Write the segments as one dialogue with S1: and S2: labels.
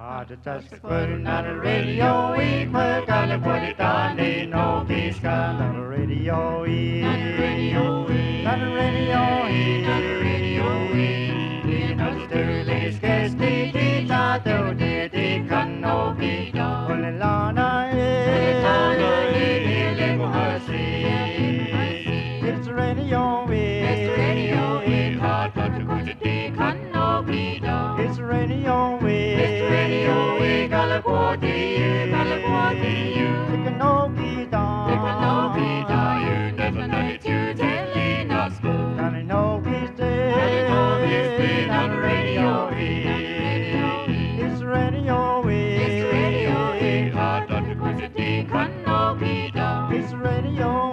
S1: the touch the putting on the radio, we put on the put it on the no peace gun on the radio, on the radio, on the radio, on the radio, in the stirless case, the tato, the can no be done. Olelana, it's radio, it's radio, hot but the good can no be done. It's radio, it's radio, California, it can no be done. It can no be done. You never know it, you telling us go. And I know he's dead. On the radio, it's radio, it's radio, hot but the good can no be done. It's radio,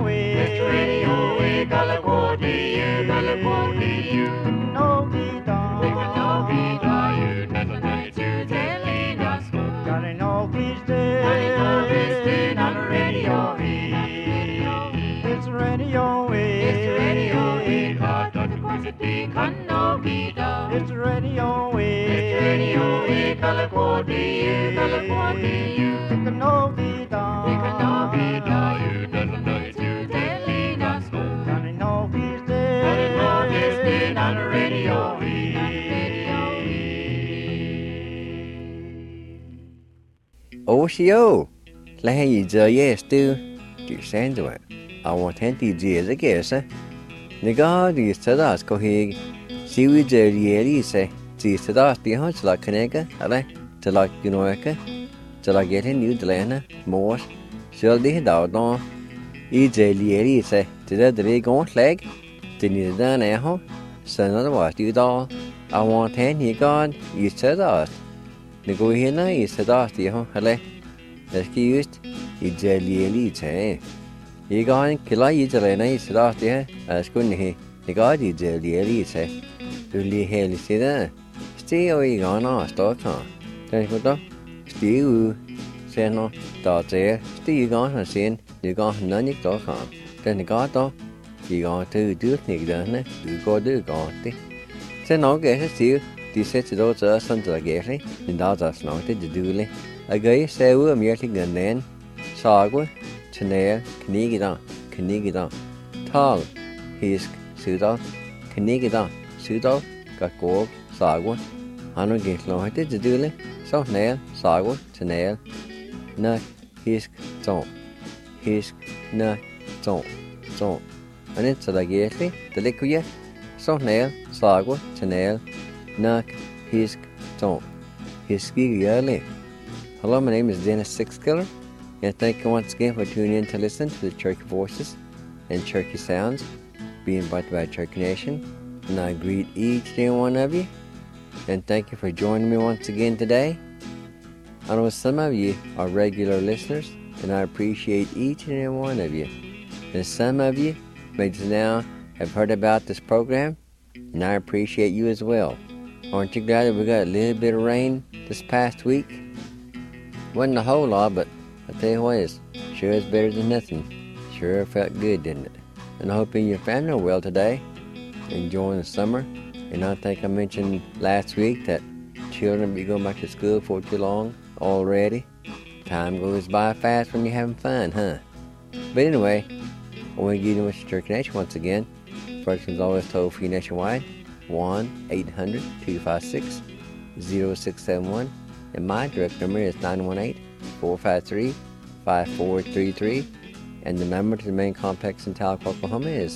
S1: California, it can no be done. It can no be done. You never know it, you telling us go. And I know he's dead. On the radio, it's radio, it's radio, hot but the good can no be done. It's radio, California, it can no be done. It can no be done. You never know it, you telling us go. And I know he's dead. And I know he's dead on the radio.
S2: Oshio, let you do yes too. Do send to it. I want 20 years a guess. The God is to us go here. See we do the say. See to us the hunch like Kaneka, ale, to like Unoeka, to like getting new Delana, more. Shall they doubt on? EJ say, to that the leg on leg. Didn't you done echo? So another was you doll. I want 10 ye God, you said us. The go here now is to us the home, ale. Excused, EJ say. You gone, kill I Delana is to us there, as couldn't he. The God EJ say. Do you hear see that? Still, you gone on, start on. Then you go, still, say no, start there. Still, you gone on seeing, you gone none you talk on. Then the God, you gone to do it, done, you go do gone. Say no, get it still. This sets it all to us until I get it, and that's us not to do it. I guess say we're merely gun then. Sagwa, Chanel, Knigidon, Tall, Hisk, Sudal, Knigidon, Sudal, Gakog, Sagwa. I don't get long to do it. So nail, Sagwa, Chanel, Nut, Hisk, Zone, Hisk, Nut, Zone. And it's a get it, the liquid. So nail, Sagwa, Chanel, Nut, Hisk, Zone, Hisky yearly. Hello, my name is Dennis Sixkiller, and thank you once again for tuning in to listen to the Cherokee Voices and Cherokee Sounds being invited by Cherokee Nation. And I greet each and every one of you, and thank you for joining me once again today. I know some of you are regular listeners, and I appreciate each and every one of you. And some of you may just now have heard about this program, and I appreciate you as well. Aren't you glad that we got a little bit of rain this past week? Wasn't a whole lot, but I tell you what, it's sure is better than nothing. Sure felt good, didn't it? And I hope you and your family are well today, enjoying the summer. And I think I mentioned last week that children will be going back to school for too long already. Time goes by fast when you're having fun, huh? But anyway, I want to give you Mr. Cherokee Nation once again. First one's always told free nationwide, 1-800-256-0671. And my direct number is 918-453-5433. And the number to the main complex in Tahlequah, Oklahoma is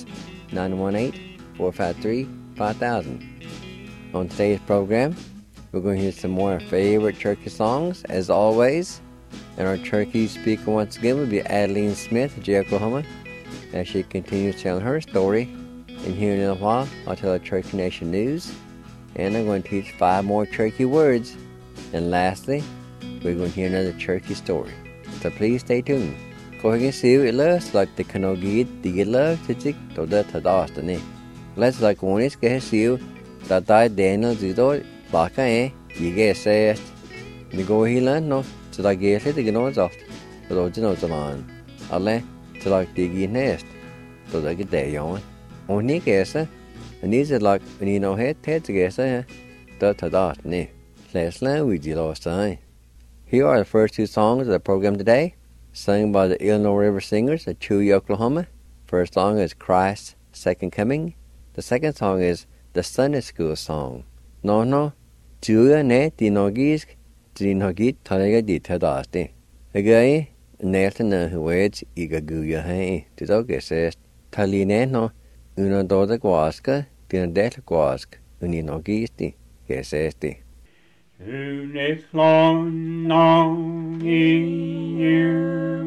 S2: 918-453-5000. On today's program, we're going to hear some more favorite Cherokee songs, as always. And our Cherokee speaker once again will be Adeline Smith of Jay, Oklahoma, as she continues telling her story. And here in a little while, I'll tell the Cherokee Nation news. And I'm going to teach 5 more Cherokee words. And lastly, we're going to hear another Cherokee story. So please stay tuned. Go ahead and see what it looks like the Kanogid, the love to tick to the Tadastani. Let's like one is get you that I Daniel Zido, like I you get says the go healer no, so I get it again on soft, but those no Zaman. I'll let to like dig nest, so they get there on. Only guess, and these are like when you know head to guess, the Tadastani. Let's learn with you last time. Here are the first two songs of the program today, sung by the Illinois River Singers of Chewy, Oklahoma. First song is Christ's Second Coming. The second song is the Sunday School song. No, Julia ne dinogis dinogit tanaga di tadaste. Again, Nelton words igaguya hai. Tidogeses taline no una doda guasca dinadel guasc uninogisti gesesti.
S1: Unes long long in you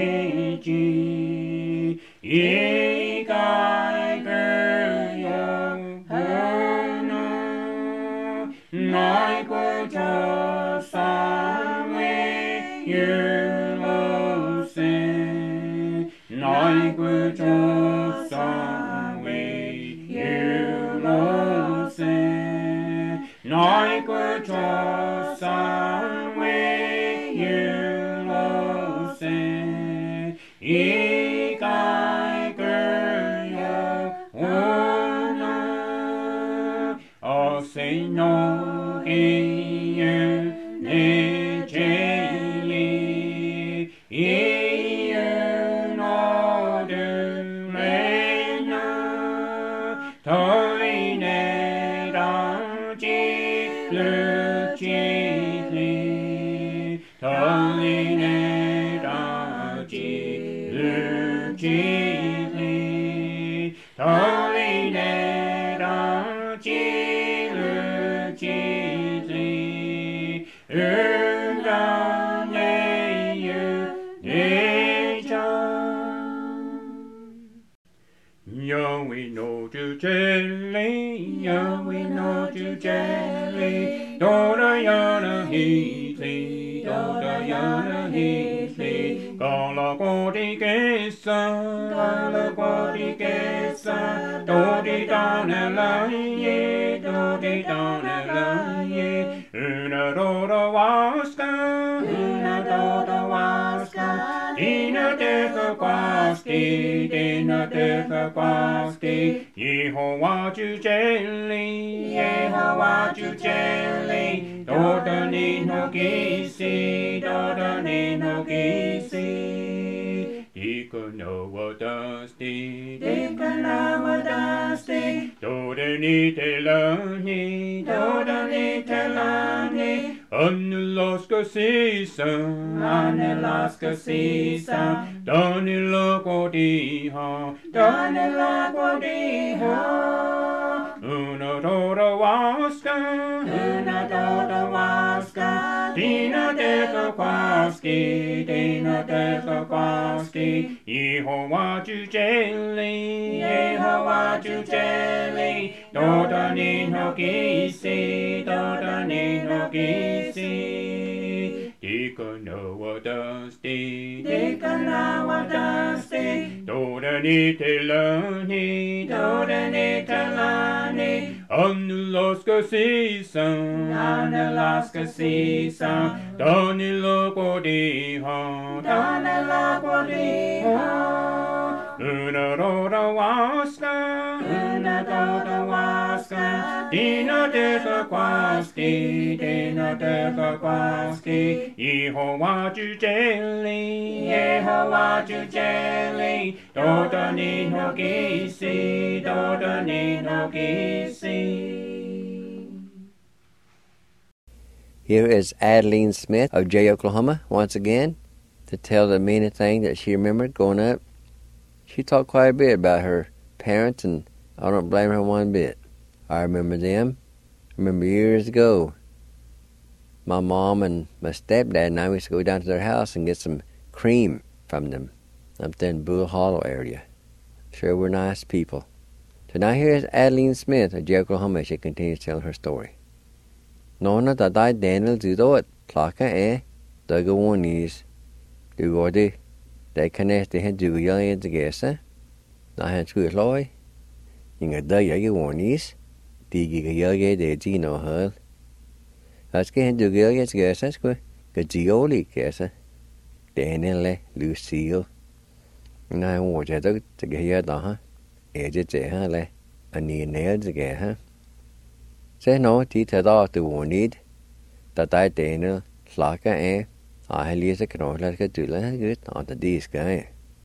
S1: wiji ye guy girl no like what just way you lo say like what just way you lo say like what just way you lo say ye guy girl no oh say no we know to jelly, we know to jelly, Dora Yana Heatley, Dora Yana Heatley, Gala Gordy Gessa, Dodi Donna ye, Dodi Donna ye, Una Dora Waska, Dina Deca Quasti, Dina Deca Quasti, Yehovah to jelly, Yehovah to jelly, Dota Nino Gisi, Dota Nino Gisi, Dika Noah Dusty, Dika Noah Dusty, Dota Nitelani, Dota Nitelani, Unalaska season, Unalaska season, Donilla Godiha, Donilla Godiha, Una Dora Waska, Una Dora Waska, Dina Deca Quaski, Dina Deca Quaski, Yehovah to jelly, Yehovah to jelly, Dota Nino Gisi, Dota Nino Gisi, Dika Noah Dusty, Dika Noah Dusty, Dota Nitelani, Dota Nitelani, Unalaska season, Unalaska season, Donilla Godiha, Donilla Godiha, Una Dora Waska, Una Dora Waska, Dina Deca Quasti, Dina Deca Quasti, Yehovah to jelly, Yehovah to jelly, Dota Nino Gisi, Dota Nino Gisi.
S2: Here is Adeline Smith of Jay, Oklahoma, once again, to tell the many things that she remembered growing up. She talked quite a bit about her parents, and I don't blame her one bit. I remember them. I remember years ago, my mom and my stepdad and I used to go down to their house and get some cream from them up there in Bull Hollow area. Sure were nice people. So now here is Adeline Smith of Jay, Oklahoma. She continues telling her story. Nona dadai Daniel Zudoet, Plaka Dugawonies, Dugordi, they connect the head to young in the gessa. Now hands good loy. In a day, Yawonies, Digi Yoga de Gino Hull. That's getting to go against gessa, the Gioli gessa. Daniel Lucille. And I watch it to get here, Edge it, a near nail to get her. Say no, Tita to one need that I Daniel, Flaka, Han lige så kan du lade skal dylle han godt og det skal.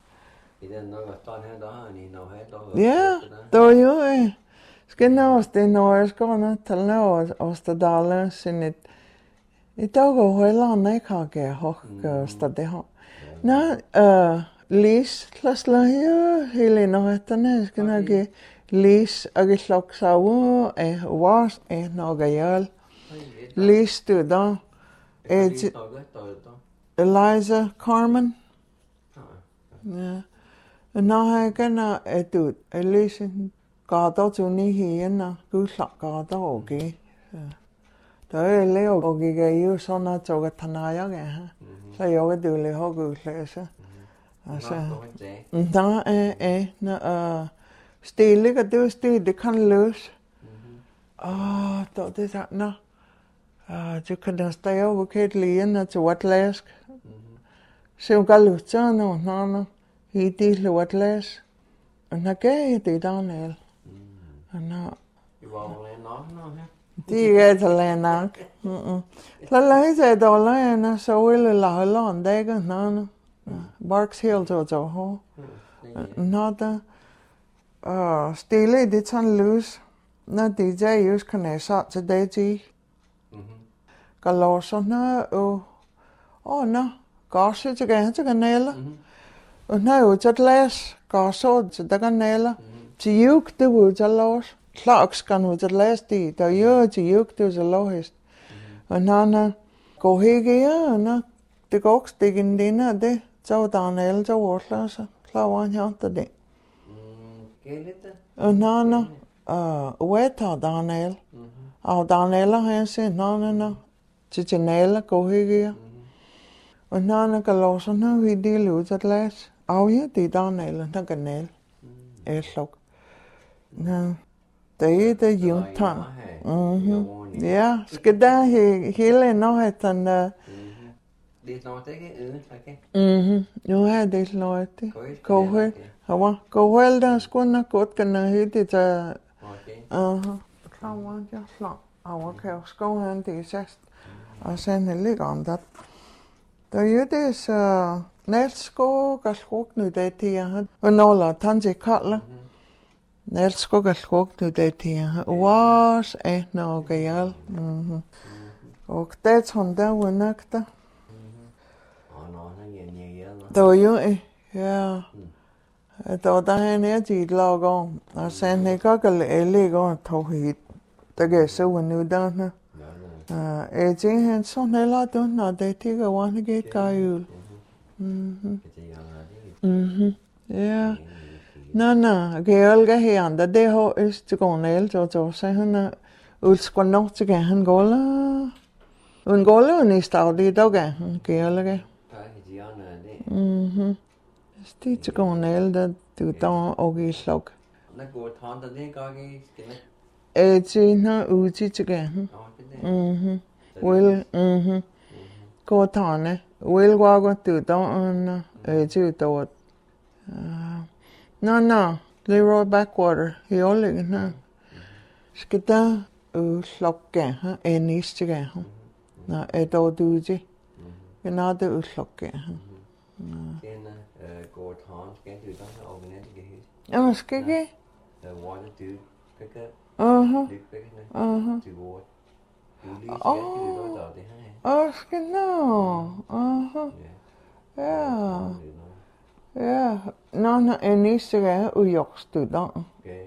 S3: Ja, då ju ska nå det når ska nå till nå ostadalen sin it då hela nej kage hock stad ha. Na lis klasla ju hela nå heter ska nå lis agislok sawo was någajal lis du då Eliza Carmen. Ja. Nå har jeg gerne du Elise gata tu ni hiena gusla gata okay. Der er leo og gik jo sådan at toga tanaya ga. Så jeg du le ho gusla. Altså. Der er stille kan du stille det kan løs. Der det så nå. Du kan da stå over kæt lige til watlask. Så kan du så nå. I det lort læs. Og når gav det Daniel. Og når det er til lænak. La se dollar så ville la land dega nå. Barks Hill to ho. Nå der stille det sådan løs. Når DJ just kan jeg så til det til. Galosser nå. Gasse til kanale. Og når jeg tager læs, går så til der kanale. Til juk det ud til los. Kloks skal ud til læs det. Der jo til juk det ud til los. Og når går ikke når det går stikke ind der det. Så der en el så worthløse. Klar var han her det. Og når ueter Daniel. Og Daniel har sagt når til kanale går ikke. Og når kan låse når vi deler ud til læs. Ja, det er Daniel, der kanal. Slok. Nå, det er juntan. Ja, skal der hele nøjten.
S2: Det er nok ikke øde,
S3: Jo, det er nøjt. Kohel, der skulle nok godt kunne hitte til. Klar var jeg slå. Kan jeg skove han det sæst. Og sen ligger om det. Der er jo det så Nelsko galskog nu det til. Og når tanke kalder. Nelsko galskog nu det til. Was noget galt. Og det sådan der var nøgter. Der var jo ja. Der han er til lag om. Og sen jeg kan ligge tog hit. Der gav så nu der. Jeg tænker han sådan eller du når det til var han ikke galt. Ja. Nå, Georg her andre det har østegående så så han udskål nok til han går la. Hun går la i stad det dog Georg. Det til gående du der og i slok.
S2: Når går han der det går i
S3: til når ud til han. Well, går tane. Well, går du der til der. Nå, Leroy Backwater, i årlige her. Skal der slukke her, en næste gang her. Nå, der du det. Nå, det slukke her.
S2: Går han, skal du der og vi næste hit.
S3: Ja, skal ikke?
S2: Hvor det du skal
S3: skal nå. Ja. Nå, en næste gang ujokst du der.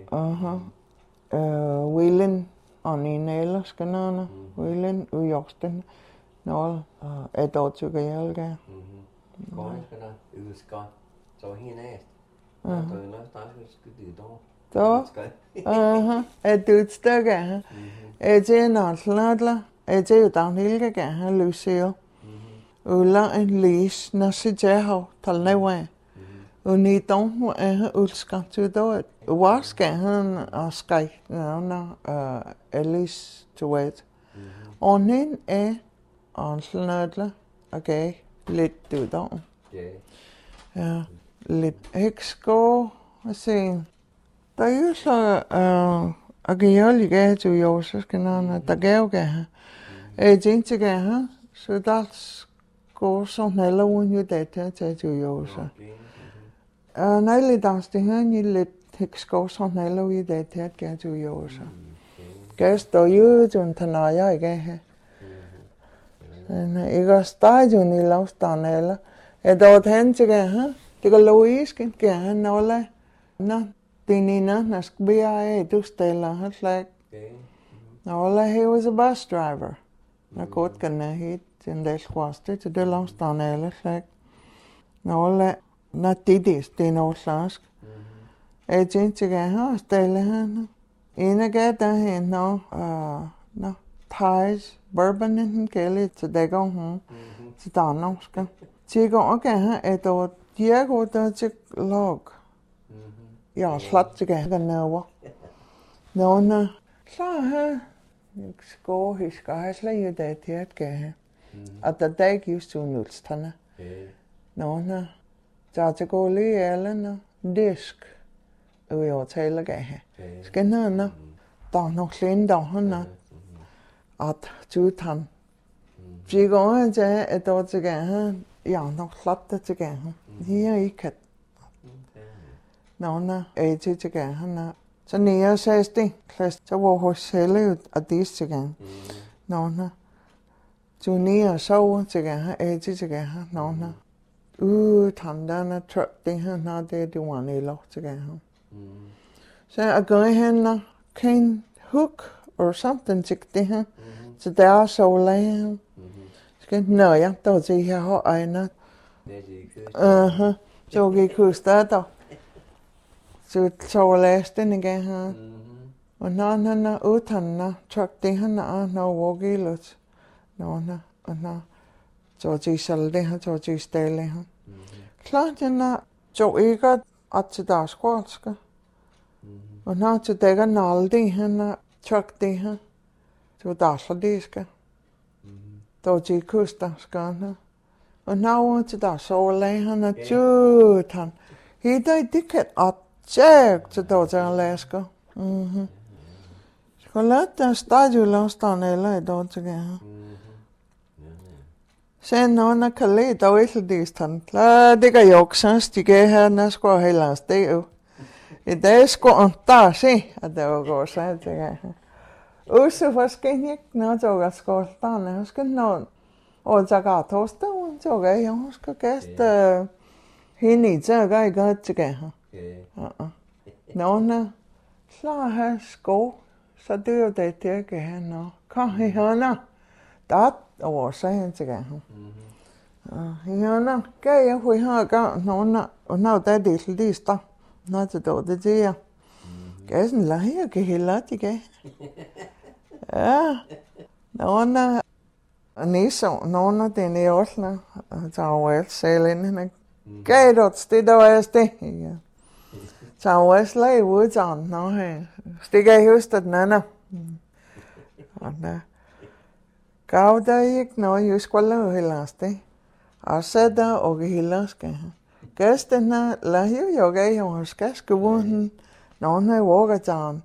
S3: Willen og en eller skal nå. Willen ujoksten. Nå, der til gælge.
S2: Går skal der udskot. Så hende er. Der er noget skal du der.
S3: Du et stykke her. Det når sladler. Det jo der hele gang her Lucio. Ulla en lis når sit jeg tal næve. Og ni dom ulska til det. Hvad skal han og skal når Alice to wait. Og nen og sladler og gav lidt du der. Ja, lidt eksko. Hvad siger der er jo så og jeg gav til jo så skal der gav gav. Jeg tænkte gav så der Go so nella when you did to yosa. Naili dans the hand you let hicks go so nella we did get to yosa. Guess do you tanaya again. And I got started on the last tanella. A dot hands again, huh? Take a Louise can get no la. No, Dinina, Naskbia, to Stella, hot like. All he was a bus driver. I got gonna hit in the squaster to the last tanella, like. No, not didis, they no slask. A gent again, huh? Stella, in a get a hand, no, ties, bourbon and kelly, so they go home. It's done, no, she go again, I thought, Diego does a log. Ja, slat again, the no. No, so, go his guys lay you dead yet, at the day used to Nulstana. No, Judge go Lee Ellen, disc. We all tail again. Skinner, no, down no clean down, at 2 ton. She go and say it all again, no, slat it again. Here he cut. No, 80 again, so near 60, class to walk sail at this again. No, too near so again, 80 again, no. Tandana truck thing, now they do one a lot again. So I go in cane hook or something, so they are so lame. No, yeah, don't see how I not. So we could start off. Så last den igen her. Og når han er utan truck det han er når walkilut. Når så de selv det her så de stille her. Klart den er så ikke at til der skålska. Og når til dækker naldi han er truck det her. Så der så det skal. Så de kuster skal her. Og når til der så lagde han er tjut han. He der dikket at check to daughter Alaska. Så lad der stadig låstan eller daughter again. Sen når kalde dog ikke distant. La det kan jo sans de gav her næsko heller steg. I dag skulle der se at det var går så til. Også forskelligt ikke når jeg skal stande. Jeg skal nå og så går torsdag så jeg skal gæste hende i så går jeg godt til her. Nå, klar her sko, så det er jo det, jeg kan have nå. Kom i hørner. Der over sagen til gang. I hørner, gav jeg for her gang, og nå der det til det står. Nå til det siger. Gav sådan lad jeg kan hælde det gav. Ja. Nå, og næså, nå, den er også, så er jeg selv inden. Gav det der var det. Ja. Så også lagde uddannet, nå her. Stikker jeg huske den anden. Og der gav der ikke noget, jeg skulle lave heller det. Og så der og heller skal. Gæsten her, lad jo gav jo skal skubben, når hun har walket down.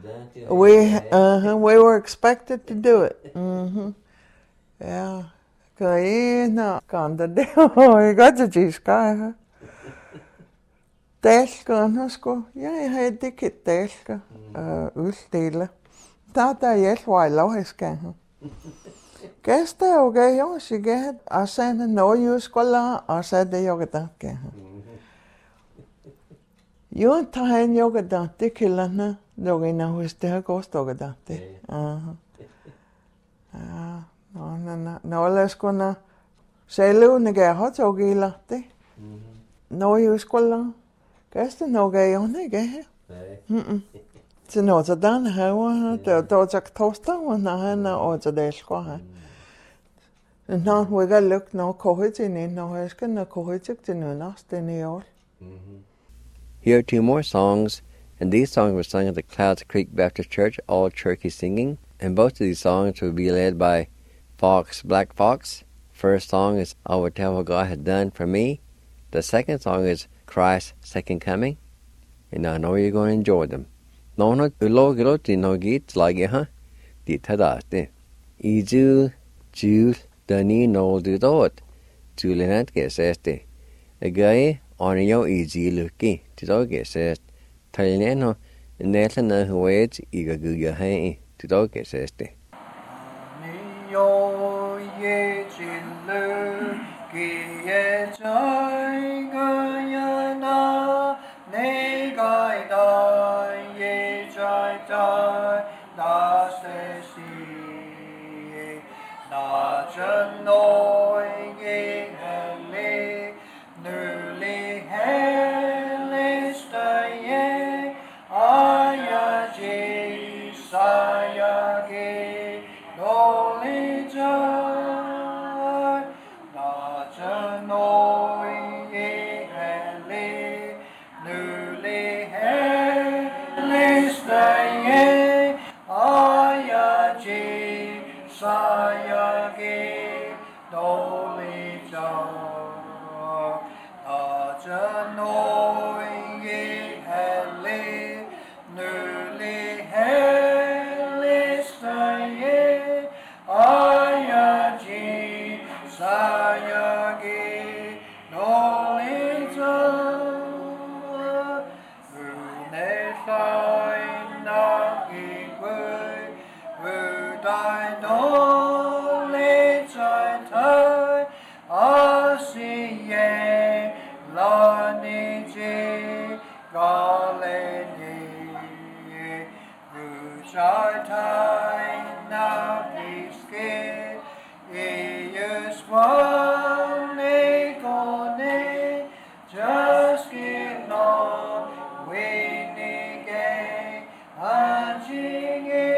S3: We were expected to do it. Ja, kan I nå, kan der det, og jeg godt til de skal her. Dalsker, han sko. Ja, jeg har ikke dalsker uddele. Der jeg var i lovhæskan. Gæster og gav jo sikkert, og så han noget jo skulle, og så det jo der gav. Jo, tager han jo der, det kilderne, når en af hos det her gårdstokker der. Nå, lad os gå nå. Selvlevende gav har tog gælder det. Når jo skulle. Gæsten nok er jo ikke her. Så når så den her, der så torsdag, når han er og så det skal have. Når vi kan lukke noget kohøjtjen ind, når jeg skal noget kohøjtjen til noget næsten i år.
S2: Here are 2 more songs, and these songs were sung at the Clouds Creek Baptist Church, all turkey singing, and both of these songs will be led by Black Fox. First song is I Will Tell What God Has Done For Me. The second song is Christ's Second Coming, and I know you're going to enjoy them. No, no, no, get like it, huh? The Tadate. Izu, Jews, Dani, no, do that. Julianat geseste. Agae on yo easy lucky to dog gesest. Talineno Nathan Huet Igaguya Hay to dog geseste.
S1: Yo ye chillu ki ye chai gayana ne gai dai ye chai dai da se si na chen noi ye le nu li he le sta ye aya ji sa ya ge no li jai na chen noi ye le nu li he le sta ye aya ji sa ya ge no li jai na chen noi ye le nu li he le sta ye aya ji sa ya ge no li jai ne sai na gi quê đại no le chai thai a si ye la ni ji ga le ni chai thai na gi ske is one ne go ne just get no we ni ge a ji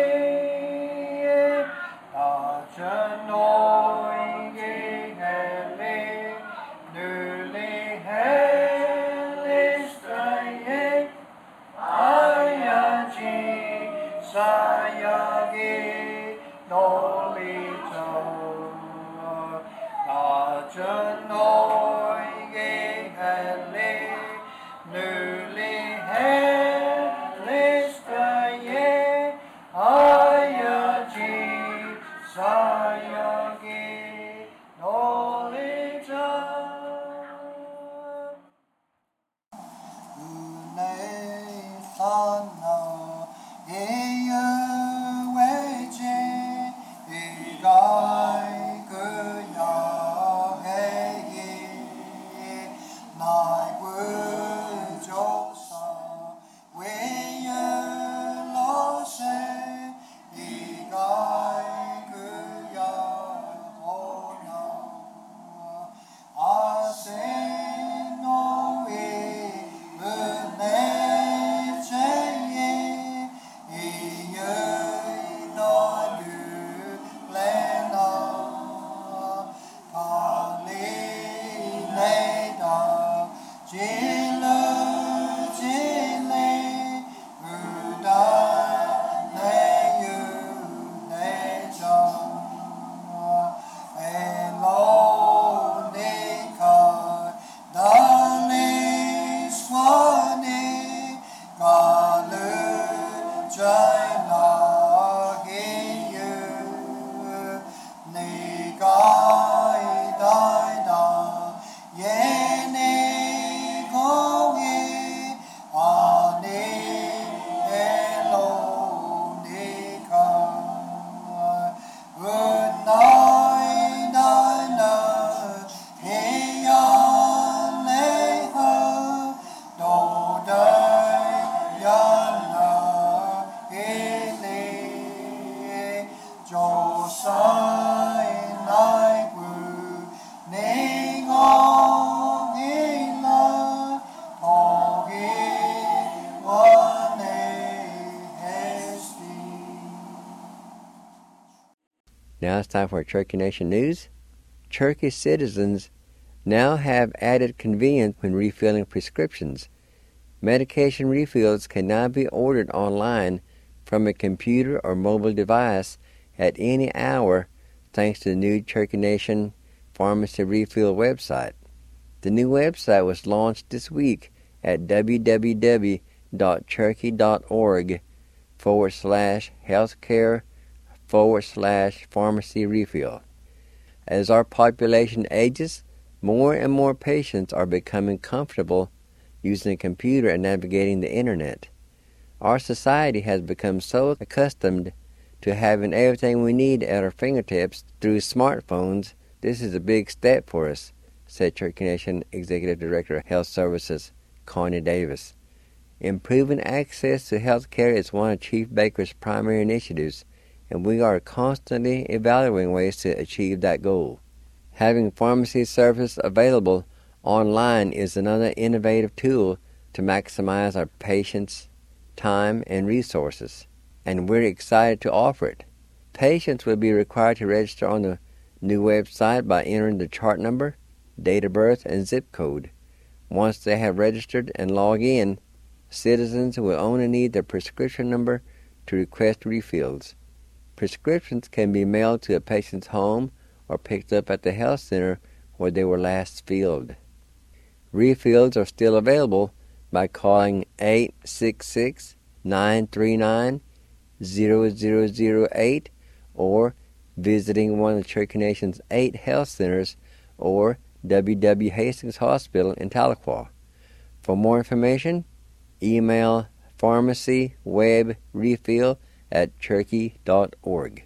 S1: ge a chen noi ge le nu li he le sta ye aya ji sa ya ge no li chai a chen noi ge le nu li he le sta ye aya ji sa ya ge no li chai ne san na ye we je e gai ke ya he ye nai wu jo sa we ye lo se e gai ke ya ho na a se no e ne che ye e ye no du le na pa li le da ji le u da le yu le cha e lo ni ka da ni swa ni ga le chai na he yu ni gai dai da ye ni go ye a ni he lo ni ka good night na he ya le ha do dai ya na he le jo sai nai gu ni go ni la o ge wa ne hesti.
S2: Now it's time for Cherokee Nation News. Cherokee citizens now have added convenience when refilling prescriptions. Medication refills can now be ordered online from a computer or mobile device at any hour thanks to the new Cherokee Nation Pharmacy Refill website. The new website was launched this week at www.cherokee.org/healthcare/pharmacy refill. As our population ages, More and more patients are becoming comfortable using a computer and navigating the internet. Our society has become so accustomed to having everything we need at our fingertips through smartphones. This is a big step for us, said Church Connection Executive Director of Health Services, Connie Davis. Improving access to health care is one of Chief Baker's primary initiatives, and we are constantly evaluating ways to achieve that goal. Having pharmacy service available online is another innovative tool to maximize our patients' time and resources, and we're excited to offer it. Patients will be required to register on the new website by entering the chart number, date of birth, and zip code. Once they have registered and log in, citizens will only need their prescription number to request refills. Prescriptions can be mailed to a patient's home or picked up at the health center where they were last filled. Refills are still available by calling 866-939-0008 or visiting one of the Church Connection's 8 health centers or W.W. Hastings Hospital in Tahlequah. For more information, email pharmacywebrefill@cherokee.org.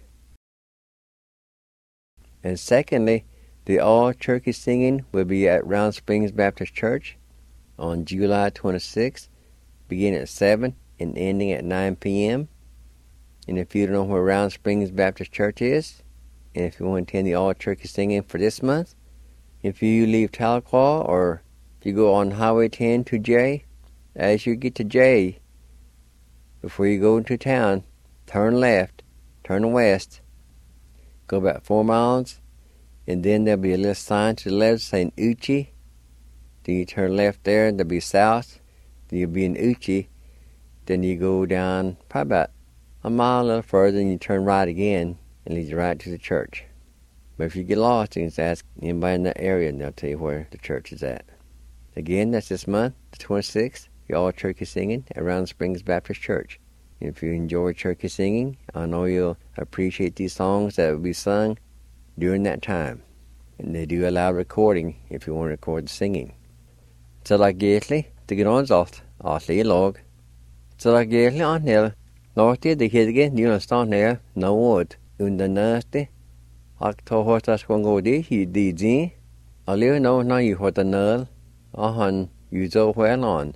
S2: And secondly, the all-turkey singing will be at Round Springs Baptist Church on July 26th, beginning at 7 and ending at 9 p.m. And if you don't know where Round Springs Baptist Church is, and if you want to attend the all-turkey singing for this month, if you leave Tahlequah or if you go on Highway 10 to J, as you get to J, before you go into town, turn left, turn west, go about 4 miles, and then there'll be a little sign to the left saying Uchi. Then you turn left there, there'll be south, then you'll be in Uchi. Then you go down probably about a mile a little further, and you turn right again, and leads you right to the church. But if you get lost, you can just ask anybody in that area, and they'll tell you where the church is at. Again, that's this month, the 26th, the all-turkey singing at Round Springs Baptist Church. And if you enjoy turkey singing, I know you'll appreciate these songs that will be sung during that time. And they do allow recording if you want to record the singing. Tsalagétli, the Gronzolt, Asli Log. Tsalagétli on Hill, Norty, the Hidge, New Stonel, no wood, Unda Nasty, Octohotas Wangodi, he did. I live no you what the null, on you so well on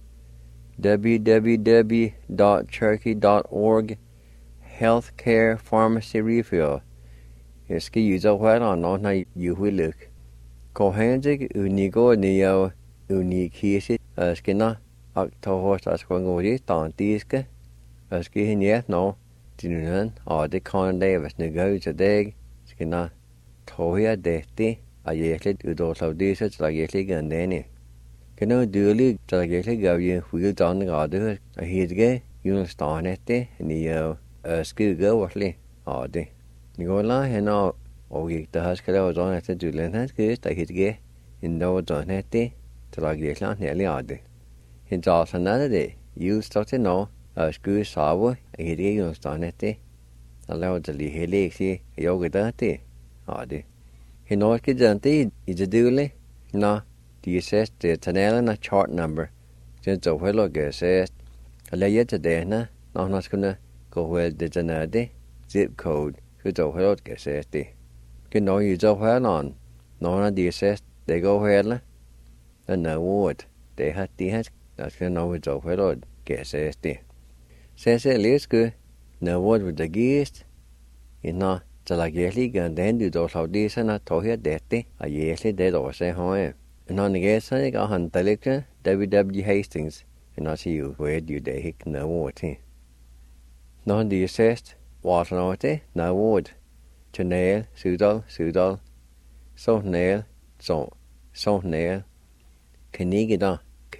S2: www.cherokee.org Healthcare Pharmacy Refill. Ski you so well on you will look. Kohanzig unigo neo unikisi skina Octohotas Wangodi, Tontiska, ski in yet no, Tinunan, or the Con Davis nego today, skina Toya Deti, I yetly do so this like yetly gun Danny. Cái nó đưa lý cho cái gạo gì hủy chọn cái gạo đó hiện cái dùng start này thế thì skill go what li đi你讲啦还那我给的还是个我做那些就连他个在hiện cái hiện đâu做那thế cho cái là này li đi hiện giờ sang đó đấy you start to know skill sao hiện cái dùng start này thế là cho li hiện cái gì yêu cái đó thế đi hiện nói cái dân thế is do li no the assess the Tanella chart number. Since the fellow gets assessed, a lay today, no, not gonna go well the Janade zip code, who's the fellow gets assessed. Can know you so well on. No, the assessed, they go well, and no word. They had the hat, that's gonna know it's the fellow gets assessed. Says it is good, no word with the geest. You know, the like yearly gun then do those of these and not to hear that a yearly dead or say home. And on the gas, I got on the W.W. Hastings, and I see you where you they hick no water. Non the assessed, water naughty, no wood. To nail, sudal, so nail, so nail. Canigida,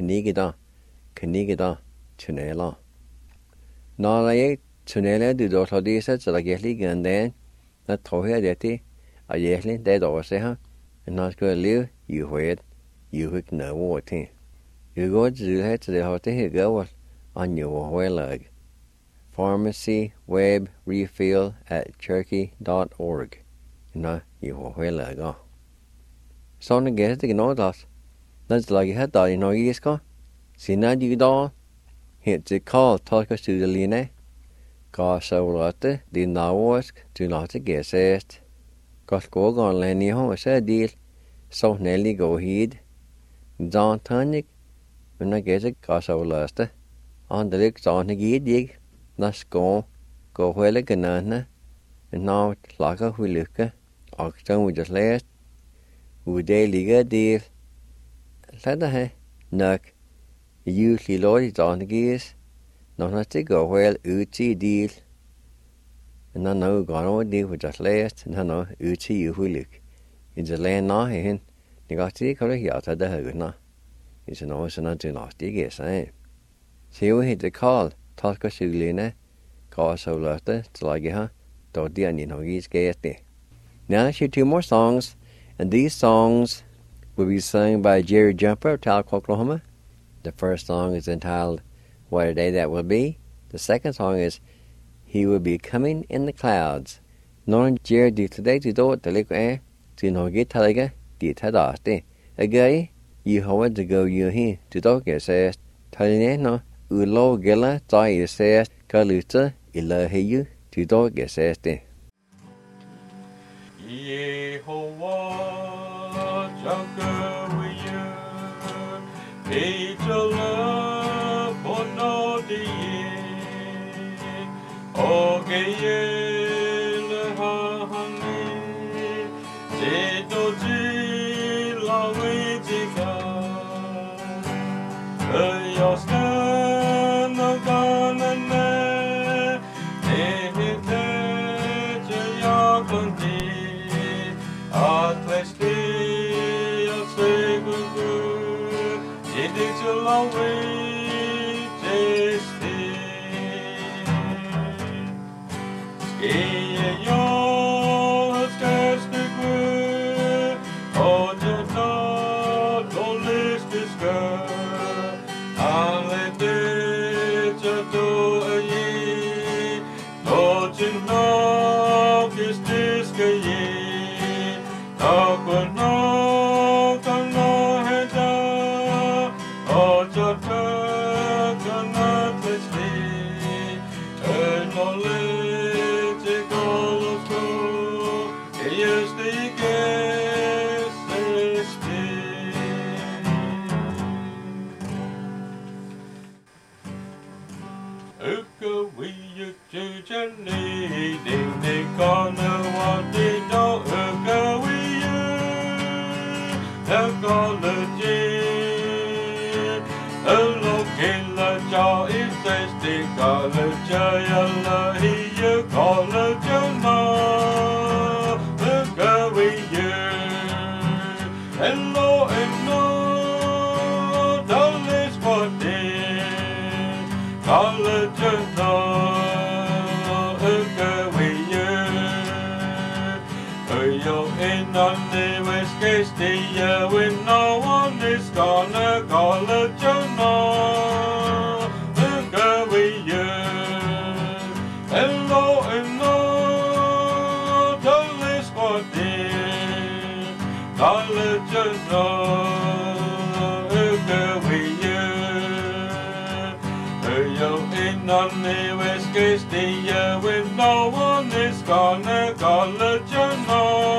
S2: to nail. No, I to nail do those of these, so like a league and then, not to hear that a yearly dead or say, and not go live, you wait. You hick no water. You go to the hotel here go on your way leg. Pharmacy web refill@cherokee.org. No, you way leg. sau nó ghé thì nó đó nó là cái hết đời nó gì có xin nó gì đó hiện chỉ có thôi có sự liên này có sau đó tới đi nào từ nó tới ghé xét có cố gắng lên nhiều hơn sẽ đi sau này đi go hid John Tonic when I get it có sau đó tới on the list on the gid dig nó go huele cái nè nó là cái huy lực á ở trong một lát ude liga đi là đó hay nè you khi lối on the gis nó chỉ go huele uchi đi nó có đi với lát nó uchi huy lực in the land nó hen你講知佢都曉得得係咁啦，其實我係諗住攞啲嘅先，小氣就 call， 拖個數年呢，個數落得就嚟嘅哈，到啲人同意嘅啲。Now actually 2 more songs, and these songs will be sung by Jerry Jumper of Talc, Oklahoma. The first song is entitled What a Day That Will Be. The second song is He Will Be Coming in the Clouds. Nói Jerry đi today thì đó tới lấy cái thì nói cái thay cái đi thay đó đi. Again, you have to go you here to đó cái sẽ thay nhé nó lo cái là tại sẽ cái lựa chọn là hay you to đó cái sẽ đi.
S1: Yehovah, Jacob, you, Peter, Bonodi, Ogeyel, Hahani, Jedoji, Lawitika, Yoskan, Naganane, Ehite, Jayakundi. Atlesti, Asegugu, Idiculawi, Jesti. Skiye yo, Haskestigu, Ojata, Dolistiska, Alete, Jato ayi, Dojino, Kistiska yi. Akono kano heda ojata kana testi knowledge golofo yes the gesesti uka we you chani ding de kana what they do uka we ecology, Elokila cha isesti college yalla hiya college na we hello dalis body college na yo in on the west case when no one is gonna call a journal. Look away, hello, don't list for dear. Call a journal. Look away, yo in on the west case when no one is gonna call a journal.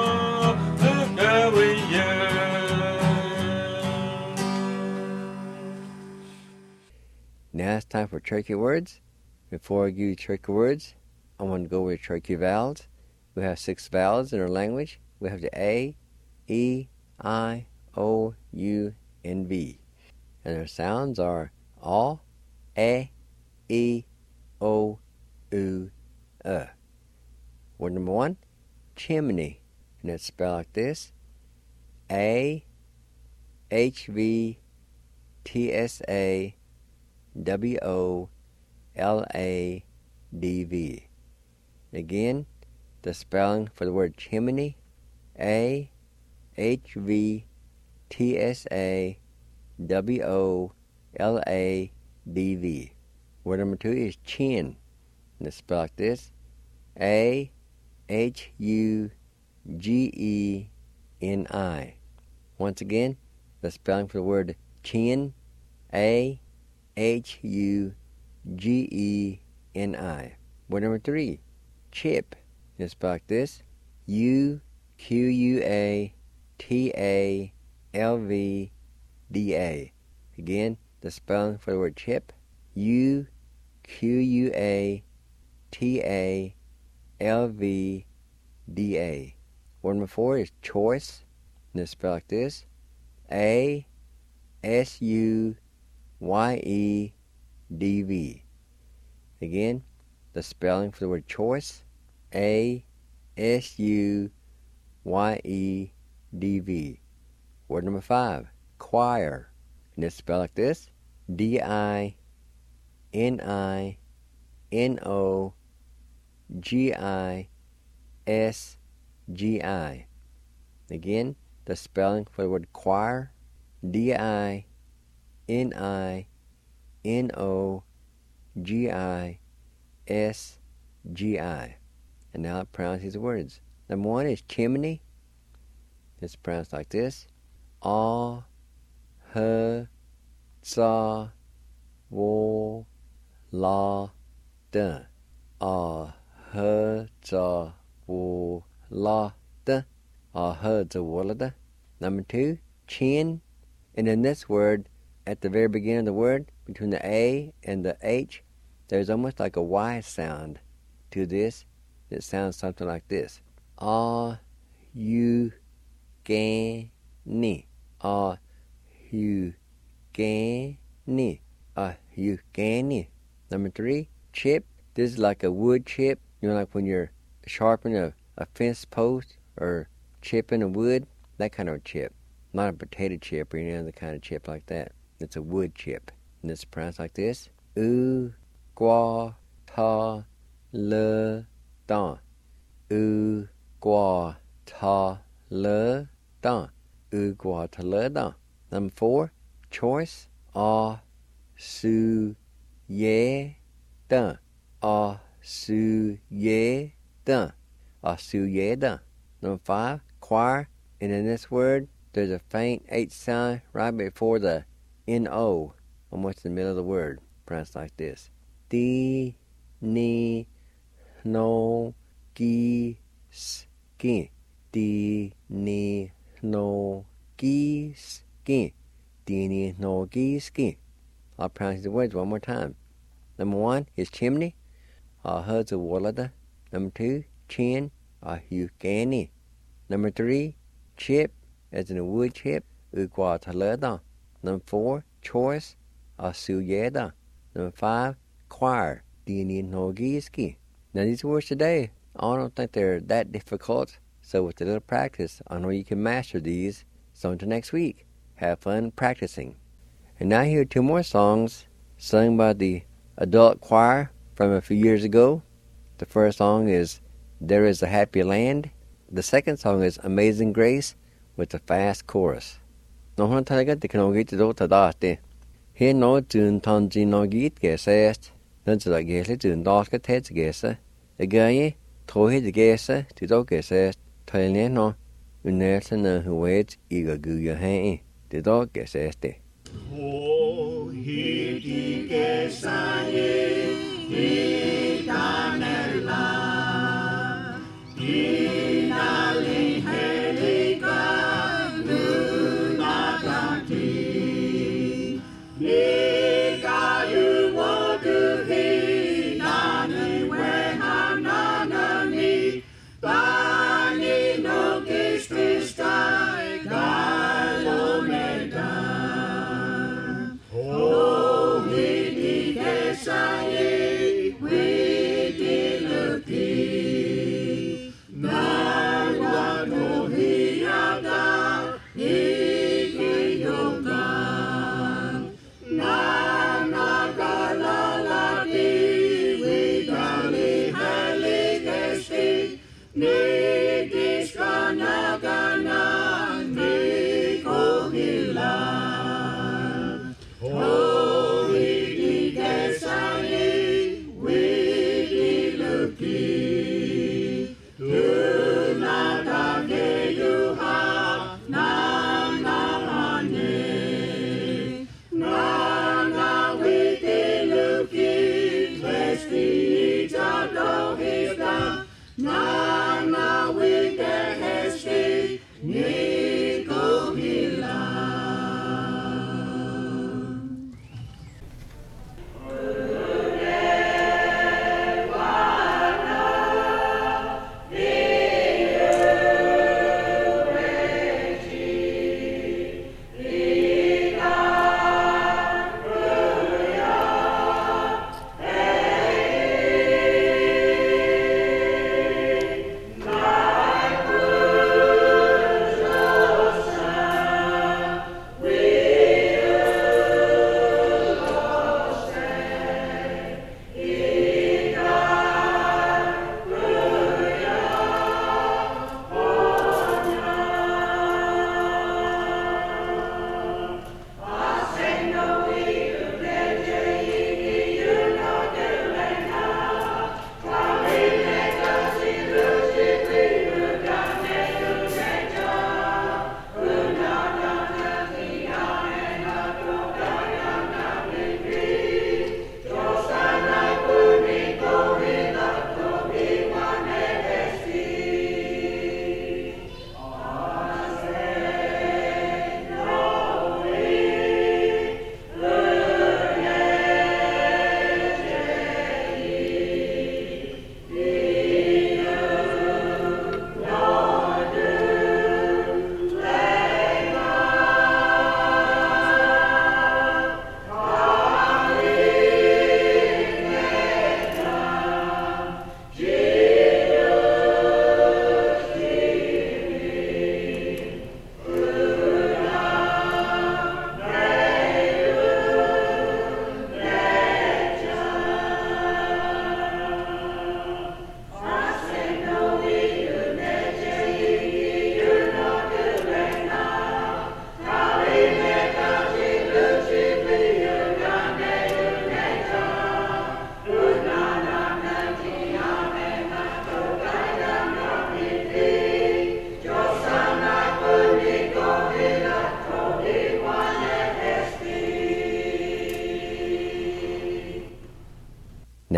S2: Now it's time for tricky words. Before I give you tricky words, I want to go with tricky vowels. We have 6 vowels in our language. We have the A, E, I, O, U, and V. And their sounds are A, E, O, U, Word number 1, chimney. And it's spelled like this. A, H, V, T, S, A, W, O, L, A, D, V. Again, the spelling for the word chimney. A, H, V, T, S, A, W, O, L, A, D, V. Word number 2 is chin. And it's spelled like this. A, H, U, G, E, N, I. Once again, the spelling for the word chin, A-H-U-G-E-N-I. Word number 3, chip. It's spelled like this, U-Q-U-A-T-A-L-V-D-A. Again, the spelling for the word chip, U-Q-U-A-T-A-L-V-D-A. Word number 4 is choice, and it's spelled like this, A-S-U-Y-E-D-V. Again, the spelling for the word choice, A-S-U-Y-E-D-V. Word number 5, choir, and it's spelled like this, D-I-N-I-N-O-G-I-S-G-I. Again, the spelling for the word choir, D-I-N-I-N-O-G-I-S-G-I. And now I'll pronounce these words. Number 1 is chimney. It's pronounced like this, A-H-Z-W-L-A-D. A-H-Z-W-L-A-D. A-H-Z-W-L-A-D. Number 2, chin. And in this word, at the very beginning of the word, between the A and the H, there's almost like a Y sound to this. It sounds something like this. A-U-G-N-I. A-U-G-N-I. A-U-G-N-I. Number 3, chip. This is like a wood chip. You know, like when you're sharpening a fence post or chipping a wood, that kind of a chip. Not a potato chip or any other kind of chip like that. It's a wood chip. And it's pronounced like this, U-Gua-Ta-Le-Dan. U-Gua-Ta-Le-Dan. U-Gua-Ta-Le-Dan. Number 4, choice, A-Su-Ye-Dan. A-Su-Ye-Dan. A-Su-Ye-Dan. Number 5, choir. And in this word, there's a faint H sound right before the N-O, almost in the middle of the word, pronounced like this. Di-ni-no-gi-skin. Di-ni-no-gi-skin. Di-ni-no-gi-skin. I'll pronounce the words one more time. Number 1 is chimney. A-H-Z-W-L-A-D. Number 2, chin. A-U-G-N-I. Number 3, chip, as in a wood chip. U-Gua-Ta-Le-Dan. Number 4, choice. A-Su-Ye-Dan. Number 5, choir. Di-ni-no-gi-skin. Now these words today, I don't think they're that difficult. So with a little practice, I know you can master these. So until next week, have fun practicing. And now here are 2 more songs sung by the adult choir from a few years ago. The first song is There Is a Happy Land. The second song is Amazing Grace with a fast chorus. Nohon talaga tiknogit do tadate. He no tun tanji no git gesest. Nunzla gesle tun daska tets gesa. Agaye tohi de gesa to do gesest. Taline no unersa na huwet iga guya hae. De do geseste.
S1: Tohi de gesa ye danela. Dinali helika lunaganti. Nika yu woduhi nani wehananani. Bani no gististai galomeda. Oh, hidi kesaye widiluki. Nigis Kanaga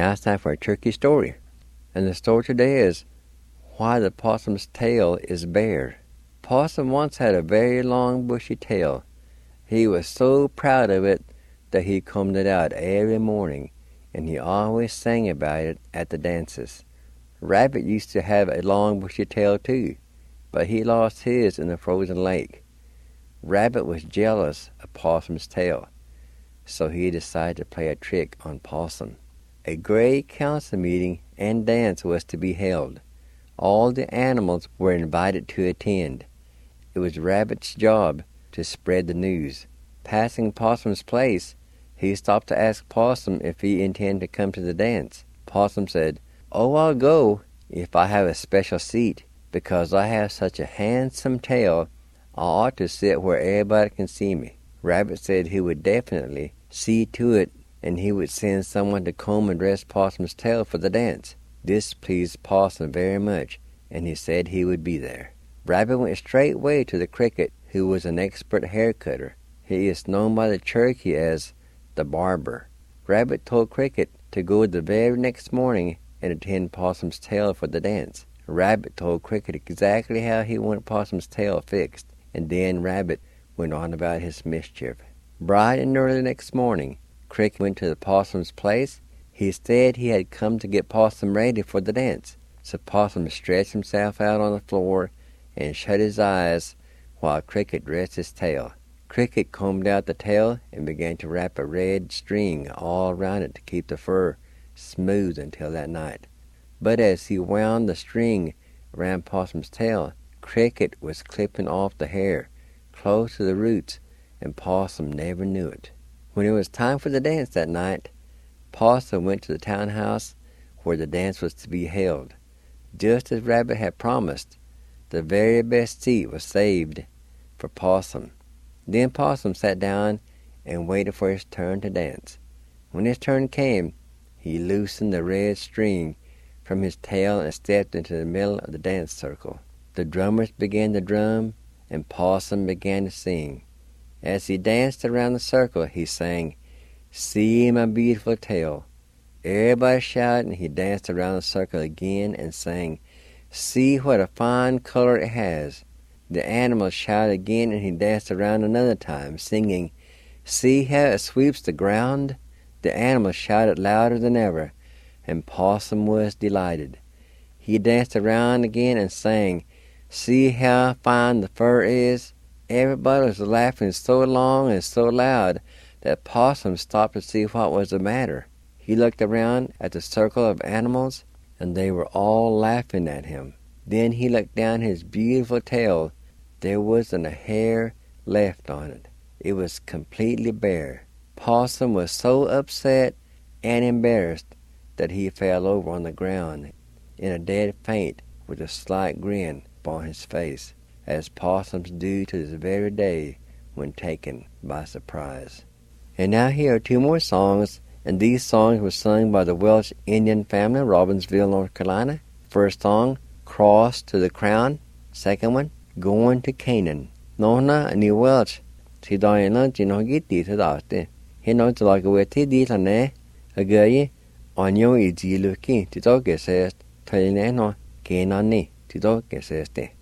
S2: Now it's time for a turkey story. And the story today is Why the Possum's Tail is Bare. Possum once had a very long bushy tail. He was so proud of it that he combed it out every morning, and he always sang about it at the dances. Rabbit used to have a long bushy tail too, but he lost his in the frozen lake. Rabbit was jealous of Possum's tail, so he decided to play a trick on Possum. A great council meeting and dance was to be held. All the animals were invited to attend. It was Rabbit's job to spread the news. Passing Possum's place, he stopped to ask Possum if he intended to come to the dance. Possum said, "Oh, I'll go if I have a special seat. Because I have such a handsome tail, I ought to sit where everybody can see me." Rabbit said he would definitely see to it, and he would send someone to comb and dress Possum's tail for the dance. This pleased Possum very much, and he said he would be there. Rabbit went straightway to the Cricket, who was an expert hair cutter. He is known by the turkey as the barber. Rabbit told Cricket to go the very next morning and attend Possum's tail for the dance. Rabbit told Cricket exactly how he wanted Possum's tail fixed, and then Rabbit went on about his mischief. Bright and early next morning, Cricket went to the Possum's place. He said he had come to get Possum ready for the dance. So Possum stretched himself out on the floor and shut his eyes while Cricket dressed his tail. Cricket combed out the tail and began to wrap a red string all around it to keep the fur smooth until that night. But as he wound the string around Possum's tail, Cricket was clipping off the hair close to the roots, and Possum never knew it. When it was time for the dance that night, Possum went to the townhouse where the dance was to be held. Just as Rabbit had promised, the very best seat was saved for Possum. Then Possum sat down and waited for his turn to dance. When his turn came, he loosened the red string from his tail and stepped into the middle of the dance circle. The drummers began to drum, and Possum began to sing. As he danced around the circle, he sang, "See my beautiful tail." Everybody shouted, and he danced around the circle again and sang, "See what a fine color it has." The animals shouted again, and he danced around another time, singing, "See how it sweeps the ground." The animals shouted louder than ever, and Possum was delighted. He danced around again and sang, "See how fine the fur is." Everybody was laughing so long and so loud that Possum stopped to see what was the matter. He looked around at the circle of animals, and they were all laughing at him. Then he looked down his beautiful tail. There wasn't a hair left on it. It was completely bare. Possum was so upset and embarrassed that he fell over on the ground in a dead faint with a slight grin upon his face, as possums do to this very day when taken by surprise. And now here are two more songs, and these songs were sung by the Welsh Indian family, Robbinsville, North Carolina. First song, "Cross to the Crown." Second one, "Going to Canaan." Nona ni Welsh, si doi lan ti no giti to daste. He no to like we ti di lane, a gay on yo I di luki ti to ke says, Tane no, Canaan ni ti to ke says te.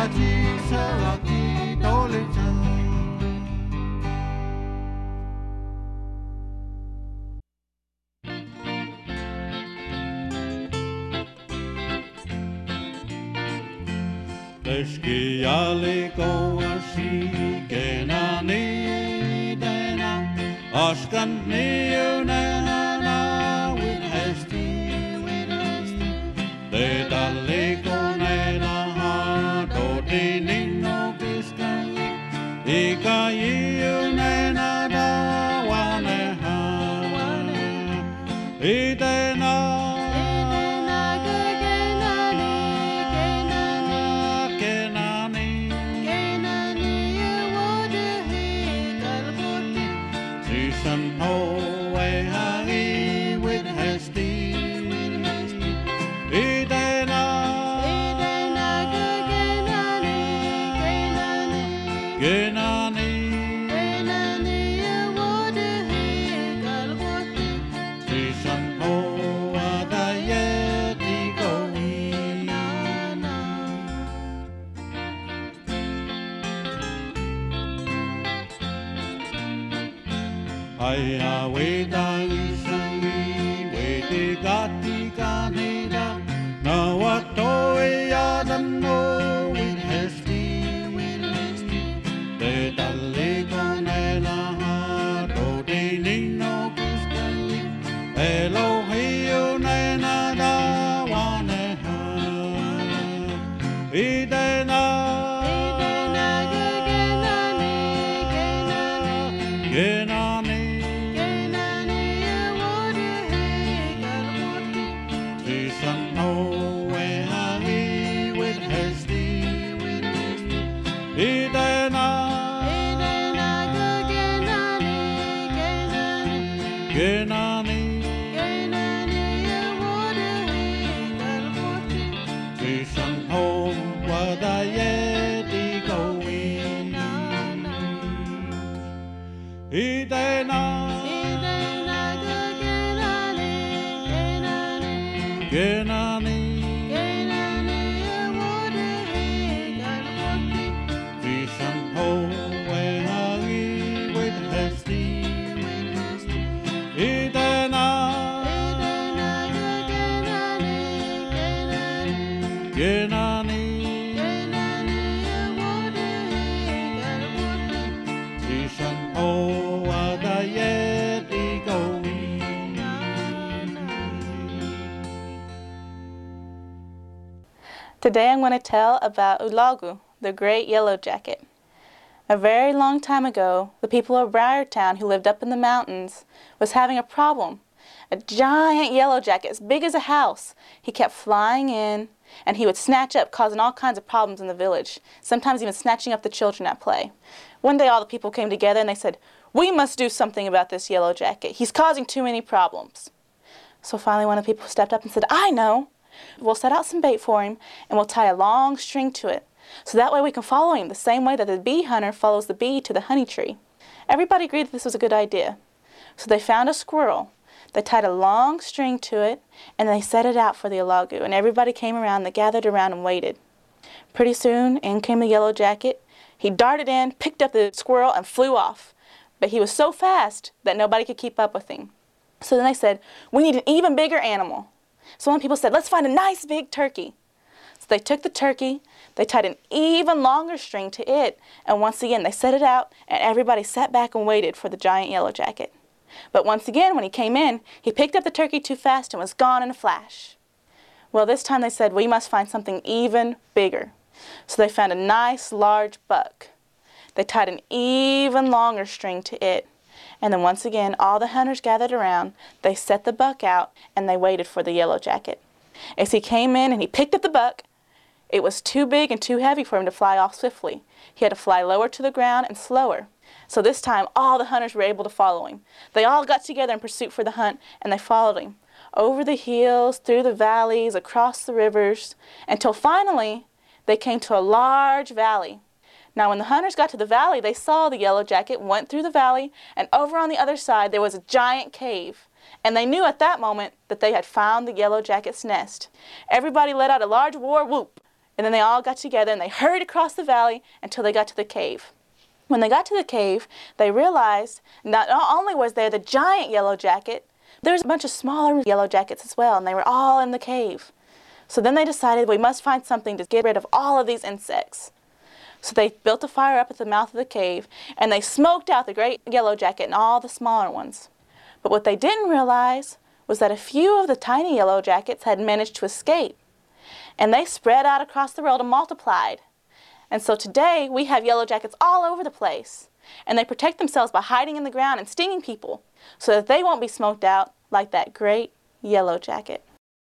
S1: chi saraki dolita. Eski aliko asi kenani dena askan niunena with hesti de daliko nena do dinino kiskan ika iunena da waneha idena Aya weda isangi wede gati kanida na wato ya no with hesti de dalle konela do de nino kuskali Elohio nena da waneha idena
S4: Today I'm going to tell about Ulagu, the great yellow jacket. A very long time ago, the people of Briartown who lived up in the mountains was having a problem. A giant yellow jacket as big as a house. He kept flying in, and he would snatch up, causing all kinds of problems in the village, sometimes even snatching up the children at play. One day all the people came together and they said, "We must do something about this yellow jacket. He's causing too many problems." So finally one of the people stepped up and said, "I know. We'll set out some bait for him, and we'll tie a long string to it. So that way we can follow him the same way that the bee hunter follows the bee to the honey tree." Everybody agreed that this was a good idea. So they found a squirrel. They tied a long string to it, and they set it out for the Ulagu, and everybody came around. They gathered around and waited. Pretty soon, in came the yellow jacket. He darted in, picked up the squirrel, and flew off. But he was so fast that nobody could keep up with him. So then they said, "We need an even bigger animal." So one people said, "Let's find a nice big turkey." So they took the turkey, they tied an even longer string to it, and once again they set it out, and everybody sat back and waited for the giant yellow jacket. But once again, when he came in, he picked up the turkey too fast and was gone in a flash. Well, this time they said, "We must find something even bigger." So they found a nice large buck. They tied an even longer string to it. And then once again, all the hunters gathered around, they set the buck out, and they waited for the yellow jacket. As he came in and he picked up the buck, it was too big and too heavy for him to fly off swiftly. He had to fly lower to the ground and slower. So this time, all the hunters were able to follow him. They all got together in pursuit for the hunt, and they followed him over the hills, through the valleys, across the rivers, until finally they came to a large valley. Now, when the hunters got to the valley, they saw the yellow jacket, went through the valley, and over on the other side there was a giant cave. And they knew at that moment that they had found the yellow jacket's nest. Everybody let out a large war whoop, And then they all got together and they hurried across the valley until they got to the cave. When they got to the cave, they realized not only was there the giant yellow jacket, there was a bunch of smaller yellow jackets as well, and they were all in the cave. So then they decided we must find something to get rid of all of these insects. So they built a fire up at the mouth of the cave, and they smoked out the great yellow jacket and all the smaller ones. But what they didn't realize was that a few of the tiny yellow jackets had managed to escape, and they spread out across the world and multiplied. And so today we have yellow jackets all over the place, and they protect themselves by hiding in the ground and stinging people so that they won't be smoked out like that great yellow jacket.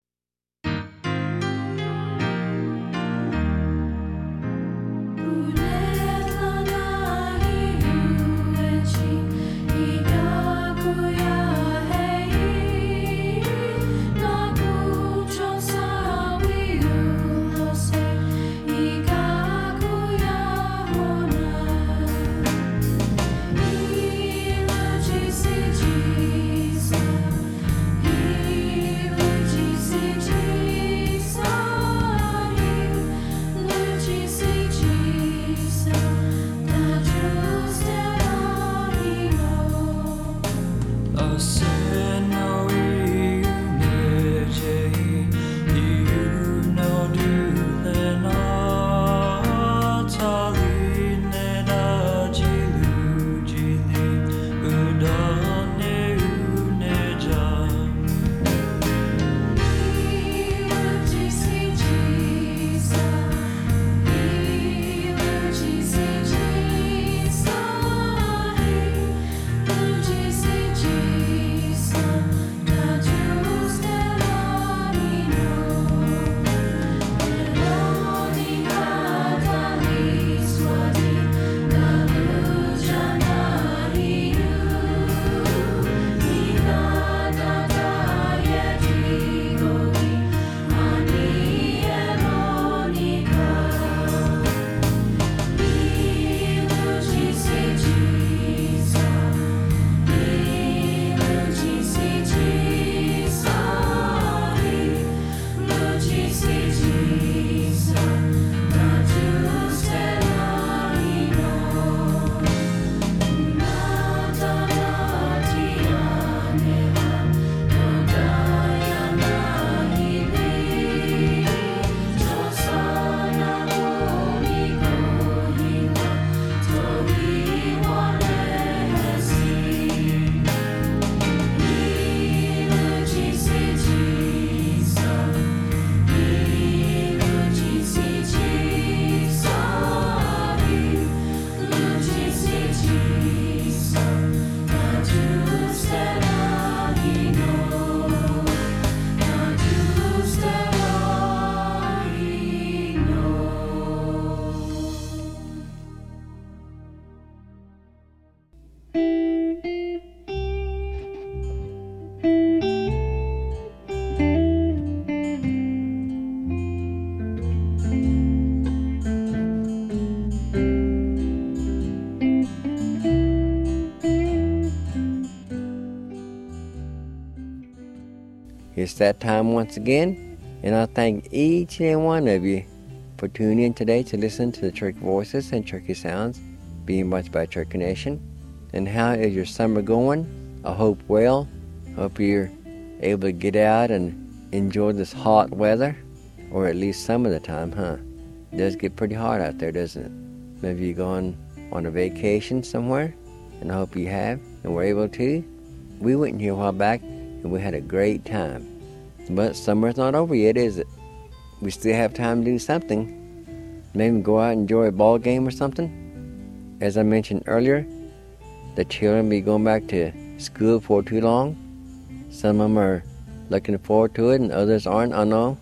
S2: It's that time once again, and I thank each and one of you for tuning in today to listen to the Church Voices and Turkey Sounds being watched by Turkey Nation. And how is your summer going? I hope well. Hope you're able to get out and enjoy this hot weather, or at least some of the time, huh? It does get pretty hot out there, doesn't it? Maybe you're going on a vacation somewhere, and I hope you have, and were able to. We went here a while back, and we had a great time. But summer's not over yet, is it? We still have time to do something. Maybe go out and enjoy a ball game or something. As I mentioned earlier, the children be going back to school for too long. Some of them are looking forward to it, and others aren't. I know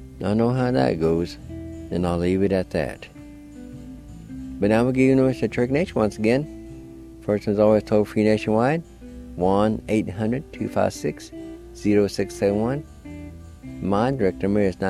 S2: how that goes, and I'll leave it at that. But now we'll give you notice to Turkey Nation once again. First one's always toll-free nationwide, 1-800-256-0671. My direct number is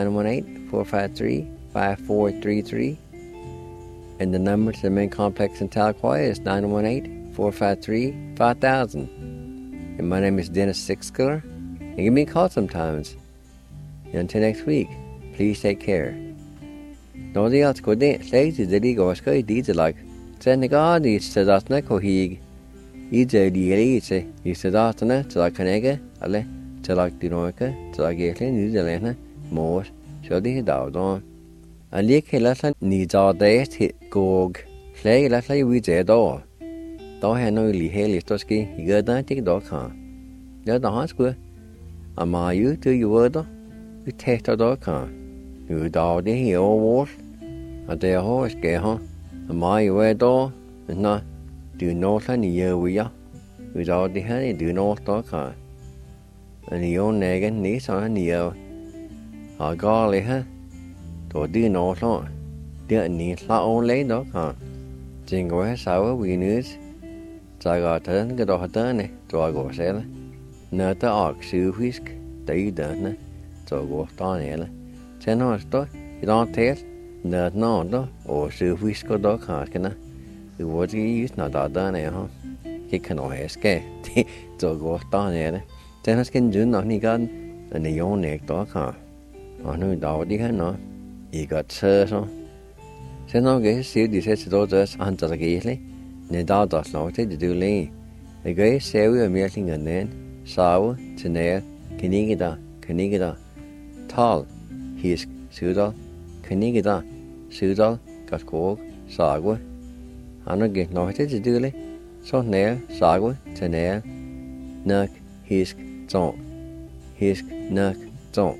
S2: 918-453-5433. And the number to the main complex in Tahlequah is 918-453-5000. And my name is Dennis Sixskiller. And give me a call sometimes. And until next week, please take care. Når det er sko det, slik til det ligger også i dit lag. Så det går de stedatene kohig. I det lige til I stedatene til at kan ikke, eller til at de noe, til at egentlig nydelene, mor, så det er dagdom. Alligevel er ni dage til gog. Slik er det jo i det år. Da har jeg lige helt at ske, I gør det ikke dog kan. Ja, da har sgu. Og mig jo til jo der, vi tætter dog kan. Jo dag det her år, og det har ske her. Og mig jo der, nå, du når sådan i jo ja. Jo dag det her du når dog kan. Og ni jo nægen ni sådan i jo. Og gale her, då du når så, det ni slag overlæg dog kan. Tænker jeg så vi nyt. Så jeg tager den der dørene, så jeg går selv. Når der er syvfisk, der er dørene, så går der nede. Sen har jeg i dag til, når den andre og syvfisk og der kaskene. Det var det just når der er dørene her. Det kan også ske, så går der nede. Sen har jeg den nok ikke den, og det er jo ikke der kan. Og nu i dag de her nå, I godt tager så. Sen har jeg set de sætter der dørs, og han tager gæslig. Nedad der slag til det du læge. Jeg gør sæve og mærkninger ned. Save til nær. Kanigeda. Tal. Hisk. Sydal. Kanigeda. Sydal. Gaskog. Sagwe. Han har gæt nok til det du læge. Så nær. Sagwe til nær. Nok. Hisk. Tål. Hisk. Nok. Tål.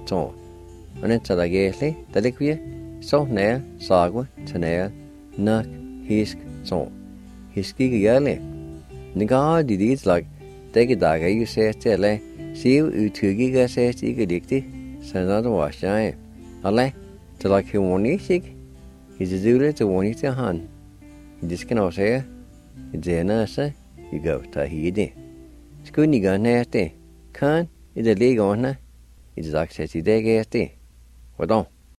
S2: Og net tager der gæslig. Der ligger vi. Så nær. Sagwe til nær. Nok. Hisk. Tål. Hiskige jærlig. Nigar de dit slag, dække dager I sæt til at lade, siv udtrykkige sæt ikke rigtigt, så når du var sjæg. Og lad, til at lade vågnig ikke, I det døle til vågnig til han. I det skal også sige, I det ene så, I går til hide. Skulle I gøre næste, kan I det ligge under, I det sagt sæt I dække efter. Hvordan?